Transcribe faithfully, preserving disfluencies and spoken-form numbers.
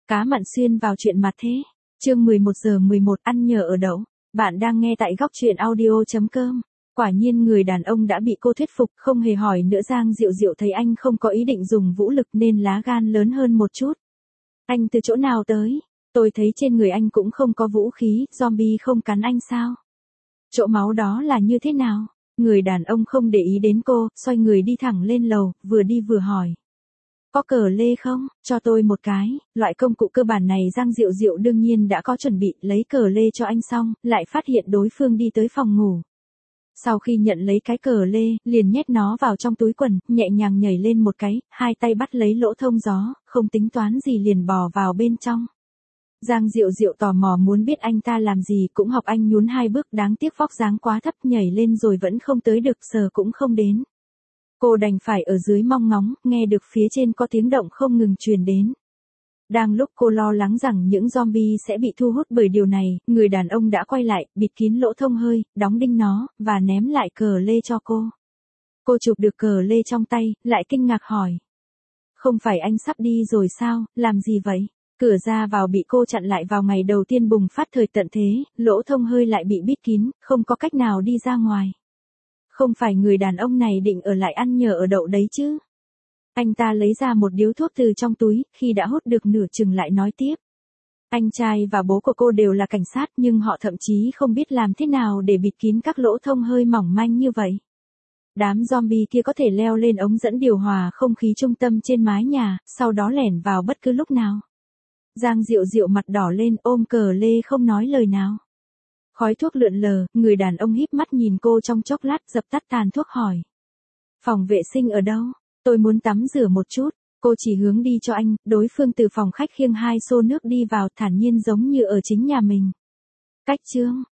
Cá mặn xuyên vào chuyện mặt thế. Chương mười một giờ mười một ăn nhờ ở đậu. Bạn đang nghe tại góc truyện audio chấm com. Quả nhiên người đàn ông đã bị cô thuyết phục, không hề hỏi nữa. Giang Diệu Diệu thấy anh không có ý định dùng vũ lực nên lá gan lớn hơn một chút. Anh từ chỗ nào tới? Tôi thấy trên người anh cũng không có vũ khí, zombie không cắn anh sao? Chỗ máu đó là như thế nào? Người đàn ông không để ý đến cô, xoay người đi thẳng lên lầu, vừa đi vừa hỏi. Có cờ lê không? Cho tôi một cái. Loại công cụ cơ bản này Giang Diệu Diệu đương nhiên đã có chuẩn bị, lấy cờ lê cho anh xong, lại phát hiện đối phương đi tới phòng ngủ. Sau khi nhận lấy cái cờ lê, liền nhét nó vào trong túi quần, nhẹ nhàng nhảy lên một cái, hai tay bắt lấy lỗ thông gió, không tính toán gì liền bò vào bên trong. Giang Diệu Diệu tò mò muốn biết anh ta làm gì, cũng học anh nhún hai bước, đáng tiếc vóc dáng quá thấp, nhảy lên rồi vẫn không tới được, sờ cũng không đến. Cô đành phải ở dưới mong ngóng, nghe được phía trên có tiếng động không ngừng truyền đến. Đang lúc cô lo lắng rằng những zombie sẽ bị thu hút bởi điều này, người đàn ông đã quay lại, bịt kín lỗ thông hơi, đóng đinh nó, và ném lại cờ lê cho cô. Cô chụp được cờ lê trong tay, lại kinh ngạc hỏi. Không phải anh sắp đi rồi sao, làm gì vậy? Cửa ra vào bị cô chặn lại vào ngày đầu tiên bùng phát thời tận thế, lỗ thông hơi lại bị bịt kín, không có cách nào đi ra ngoài. Không phải người đàn ông này định ở lại ăn nhờ ở đậu đấy chứ? Anh ta lấy ra một điếu thuốc từ trong túi, khi đã hút được nửa chừng lại nói tiếp. Anh trai và bố của cô đều là cảnh sát nhưng họ thậm chí không biết làm thế nào để bịt kín các lỗ thông hơi mỏng manh như vậy. Đám zombie kia có thể leo lên ống dẫn điều hòa không khí trung tâm trên mái nhà, sau đó lẻn vào bất cứ lúc nào. Giang Diệu Diệu mặt đỏ lên, ôm cờ lê không nói lời nào. Khói thuốc lượn lờ, người đàn ông híp mắt nhìn cô trong chốc lát, dập tắt tàn thuốc hỏi. Phòng vệ sinh ở đâu? Tôi muốn tắm rửa một chút. Cô chỉ hướng đi cho anh, đối phương từ phòng khách khiêng hai xô nước đi vào, thản nhiên giống như ở chính nhà mình. Cách chương,